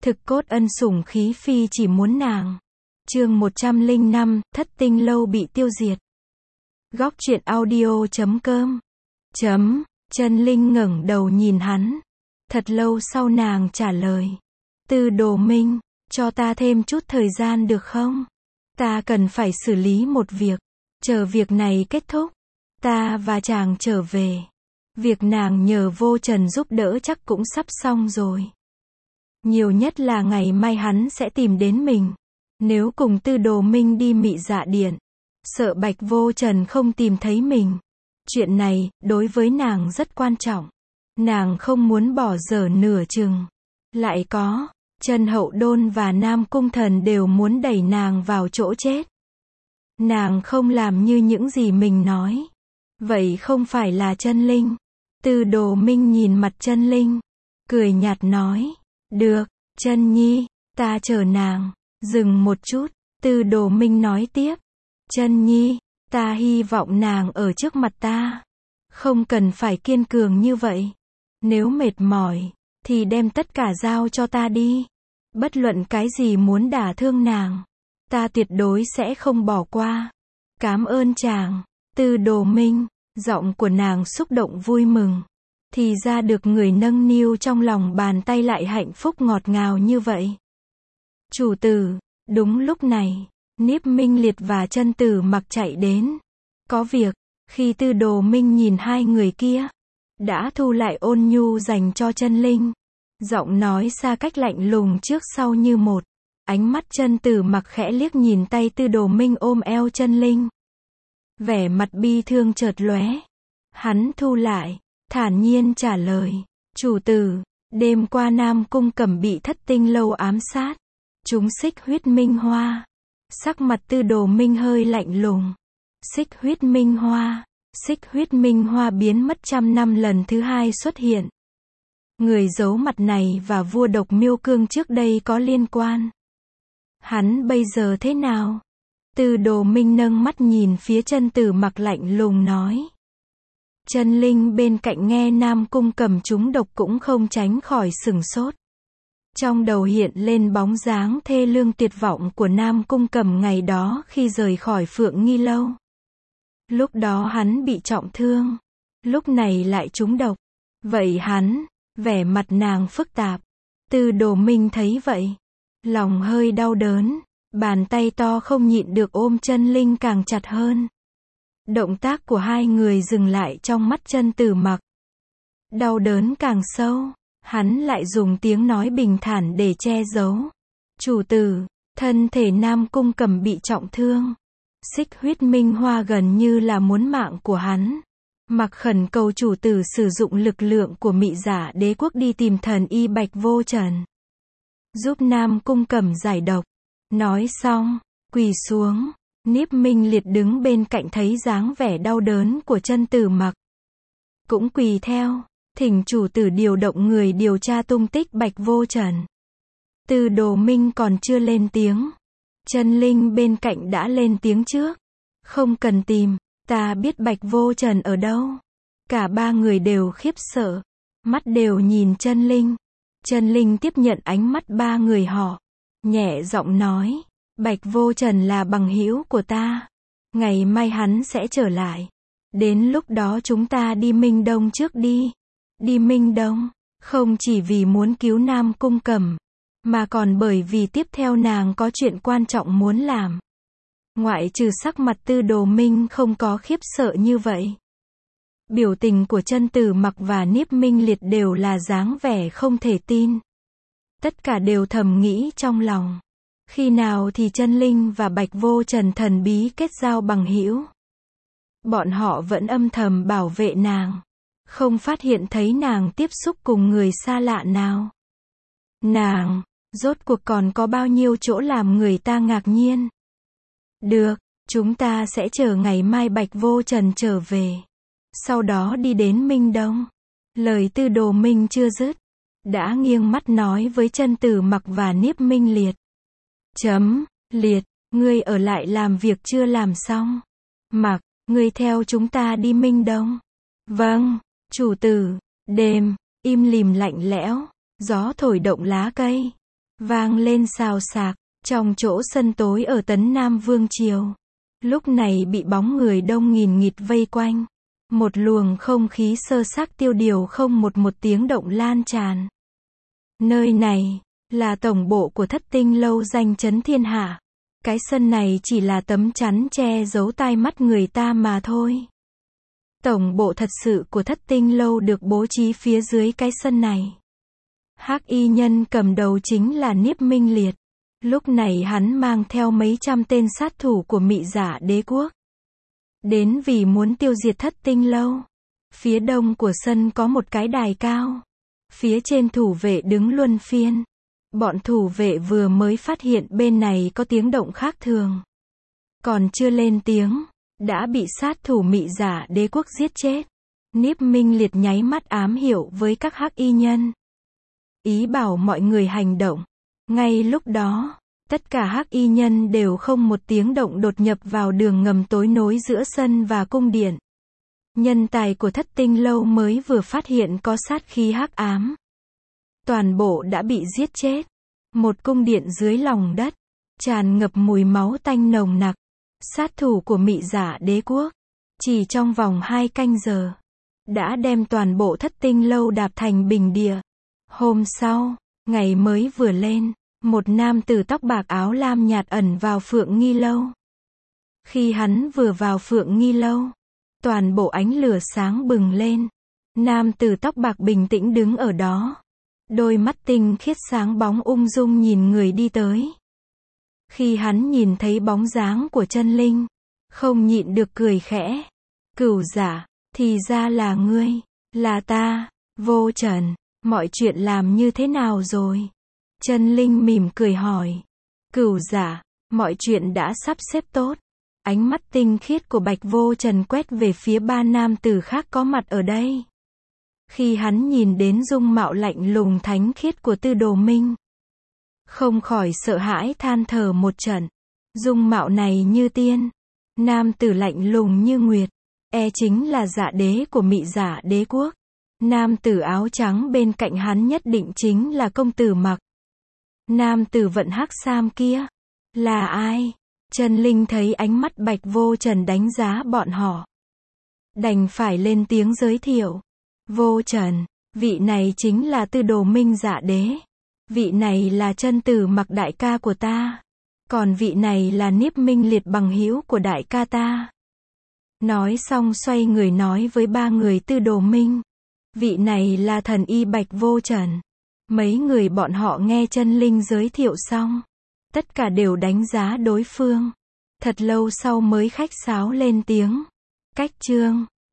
Thực cốt ân sủng khí phi chỉ muốn nàng. Chương 105, Thất tinh lâu bị tiêu diệt. Góc truyện audio.com. Chân Linh ngẩng đầu nhìn hắn. Thật lâu sau nàng trả lời. Tư Đồ Minh, cho ta thêm chút thời gian được không? Ta cần phải xử lý một việc. Chờ việc này kết thúc, ta và chàng trở về. Việc nàng nhờ Vô Trần giúp đỡ chắc cũng sắp xong rồi. Nhiều nhất là ngày mai hắn sẽ tìm đến mình. Nếu cùng Tư Đồ Minh đi Mị Dạ Điện, sợ Bạch Vô Trần không tìm thấy mình. Chuyện này, đối với nàng rất quan trọng. Nàng không muốn bỏ dở nửa chừng. Lại có, Trần Hậu Đôn và Nam Cung Thần đều muốn đẩy nàng vào chỗ chết. Nàng không làm như những gì mình nói. Vậy không phải là Chân Linh. Tư Đồ Minh nhìn mặt Chân Linh, cười nhạt nói. Được, Chân Nhi, ta chờ nàng. Dừng một chút, Tư Đồ Minh nói tiếp. Chân Nhi, ta hy vọng nàng ở trước mặt ta. Không cần phải kiên cường như vậy. Nếu mệt mỏi, thì đem tất cả giao cho ta đi. Bất luận cái gì muốn đả thương nàng, ta tuyệt đối sẽ không bỏ qua. Cảm ơn chàng. Tư Đồ Minh, giọng của nàng xúc động vui mừng. Thì ra được người nâng niu trong lòng bàn tay lại hạnh phúc ngọt ngào như vậy. Chủ tử, đúng lúc này, Niếp Minh Liệt và Chân Tử Mặc chạy đến. Có việc, khi Tư Đồ Minh nhìn hai người kia, đã thu lại ôn nhu dành cho Chân Linh. Giọng nói xa cách lạnh lùng trước sau như một. Ánh mắt Chân Tử Mặc khẽ liếc nhìn tay Tư Đồ Minh ôm eo Chân Linh. Vẻ mặt bi thương chợt lóe. Hắn thu lại, thản nhiên trả lời. Chủ tử, đêm qua Nam Cung Cẩm bị Thất tinh lâu ám sát. Chúng xích huyết minh hoa. Sắc mặt Tư Đồ Minh hơi lạnh lùng. Xích huyết minh hoa. Xích huyết minh hoa biến mất 100 năm lần thứ hai xuất hiện. Người giấu mặt này và vua độc Miêu Cương trước đây có liên quan. Hắn bây giờ thế nào? Tư Đồ Minh nâng mắt nhìn phía Chân Tử Mặc lạnh lùng nói. Chân Linh bên cạnh nghe Nam Cung Cẩm trúng độc cũng không tránh khỏi sửng sốt. Trong đầu hiện lên bóng dáng thê lương tuyệt vọng của Nam Cung Cẩm ngày đó khi rời khỏi Phượng Nghi Lâu. Lúc đó hắn bị trọng thương, lúc này lại trúng độc. Vậy hắn, vẻ mặt nàng phức tạp. Tư Đồ Minh thấy vậy, lòng hơi đau đớn, bàn tay to không nhịn được ôm Chân Linh càng chặt hơn. Động tác của hai người dừng lại trong mắt Chân Tử Mặc. Đau đớn càng sâu, hắn lại dùng tiếng nói bình thản để che giấu. Chủ tử, thân thể Nam Cung Cẩm bị trọng thương. Xích huyết minh hoa gần như là muốn mạng của hắn. Mặc khẩn cầu chủ tử sử dụng lực lượng của Mị Dạ Đế quốc đi tìm thần y Bạch Vô Trần. Giúp Nam Cung Cẩm giải độc. Nói xong, quỳ xuống. Niếp Minh Liệt đứng bên cạnh thấy dáng vẻ đau đớn của Chân Tử Mặc. Cũng quỳ theo, thỉnh chủ tử điều động người điều tra tung tích Bạch Vô Trần. Tư Đồ Minh còn chưa lên tiếng. Chân Linh bên cạnh đã lên tiếng trước. Không cần tìm, ta biết Bạch Vô Trần ở đâu. Cả ba người đều khiếp sợ, mắt đều nhìn Chân Linh. Chân Linh tiếp nhận ánh mắt ba người họ, nhẹ giọng nói. Bạch Vô Trần là bằng hữu của ta. Ngày mai hắn sẽ trở lại. Đến lúc đó chúng ta đi Minh Đông trước đi. Đi Minh Đông, không chỉ vì muốn cứu Nam Cung Cẩm, mà còn bởi vì tiếp theo nàng có chuyện quan trọng muốn làm. Ngoại trừ sắc mặt Tư Đồ Minh không có khiếp sợ như vậy. Biểu tình của Chân Tử Mặc và Niếp Minh Liệt đều là dáng vẻ không thể tin. Tất cả đều thầm nghĩ trong lòng. Khi nào thì Chân Linh và Bạch Vô Trần thần bí kết giao bằng hữu? Bọn họ vẫn âm thầm bảo vệ nàng. Không phát hiện thấy nàng tiếp xúc cùng người xa lạ nào. Nàng, rốt cuộc còn có bao nhiêu chỗ làm người ta ngạc nhiên. Được, chúng ta sẽ chờ ngày mai Bạch Vô Trần trở về. Sau đó đi đến Minh Đông. Lời Tư Đồ Minh chưa dứt, đã nghiêng mắt nói với Chân Tử Mặc và Niếp Minh Liệt. Liệt, ngươi ở lại làm việc chưa làm xong. Mặc, ngươi theo chúng ta đi Minh Đông. Vâng, chủ tử. Đêm im lìm lạnh lẽo, gió thổi động lá cây. vang lên xào xạc, trong chỗ sân tối ở Tấn Nam Vương Triều. Lúc này bị bóng người đông nghìn nghịt vây quanh. Một luồng không khí sơ xác tiêu điều không một tiếng động lan tràn. Nơi này là tổng bộ của Thất Tinh Lâu danh chấn thiên hạ. Cái sân này chỉ là tấm chắn che giấu tai mắt người ta mà thôi. Tổng bộ thật sự của Thất Tinh Lâu được bố trí phía dưới cái sân này. Hắc y nhân cầm đầu chính là Niếp Minh Liệt. Lúc này hắn mang theo mấy trăm tên sát thủ của Mị Giả Đế quốc. Đến vì muốn tiêu diệt Thất Tinh Lâu. Phía đông của sân có một cái đài cao. Phía trên thủ vệ đứng luân phiên. Bọn thủ vệ vừa mới phát hiện bên này có tiếng động khác thường. Còn chưa lên tiếng, đã bị sát thủ Mị Giả Đế quốc giết chết. Niếp Minh Liệt nháy mắt ám hiệu với các hắc y nhân. Ý bảo mọi người hành động. Ngay lúc đó, tất cả hắc y nhân đều không một tiếng động đột nhập vào đường ngầm tối nối giữa sân và cung điện. Nhân tài của Thất Tinh Lâu mới vừa phát hiện có sát khí hắc ám. Toàn bộ đã bị giết chết. Một cung điện dưới lòng đất, tràn ngập mùi máu tanh nồng nặc. Sát thủ của Mị Giả Đế quốc, chỉ trong vòng 2 canh giờ, đã đem toàn bộ Thất Tinh Lâu đạp thành bình địa. Hôm sau, ngày mới vừa lên, một nam tử tóc bạc áo lam nhạt ẩn vào Phượng Nghi Lâu. Khi hắn vừa vào Phượng Nghi Lâu, toàn bộ ánh lửa sáng bừng lên. Nam tử tóc bạc bình tĩnh đứng ở đó. Đôi mắt tinh khiết sáng bóng ung dung nhìn người đi tới. Khi hắn nhìn thấy bóng dáng của Chân Linh, không nhịn được cười khẽ. Cửu Giả, thì ra là ngươi, là ta, Vô Trần, mọi chuyện làm như thế nào rồi? Chân Linh mỉm cười hỏi. Cửu Giả, mọi chuyện đã sắp xếp tốt. Ánh mắt tinh khiết của Bạch Vô Trần quét về phía 3 nam tử khác có mặt ở đây. Khi hắn nhìn đến dung mạo lạnh lùng thánh khiết của Tư Đồ Minh, không khỏi sợ hãi than thở một trận. Dung mạo này như tiên, nam tử lạnh lùng như nguyệt, chính là Dạ Đế của Mị Giả Đế quốc. Nam tử áo trắng bên cạnh hắn nhất định chính là công tử Mặc. Nam tử vận hắc sam kia, là ai? Chân Linh thấy ánh mắt Bạch Vô Trần đánh giá bọn họ, đành phải lên tiếng giới thiệu. Vô Trần, vị này chính là Tư Đồ Minh Dạ Đế. Vị này là Chân Tử Mặc đại ca của ta. Còn vị này là Niếp Minh Liệt bằng hữu của đại ca ta. Nói xong xoay người nói với 3 người Tư Đồ Minh. Vị này là thần y Bạch Vô Trần. Mấy người bọn họ nghe Chân Linh giới thiệu xong, tất cả đều đánh giá đối phương. Thật lâu sau mới khách sáo lên tiếng. Cách chương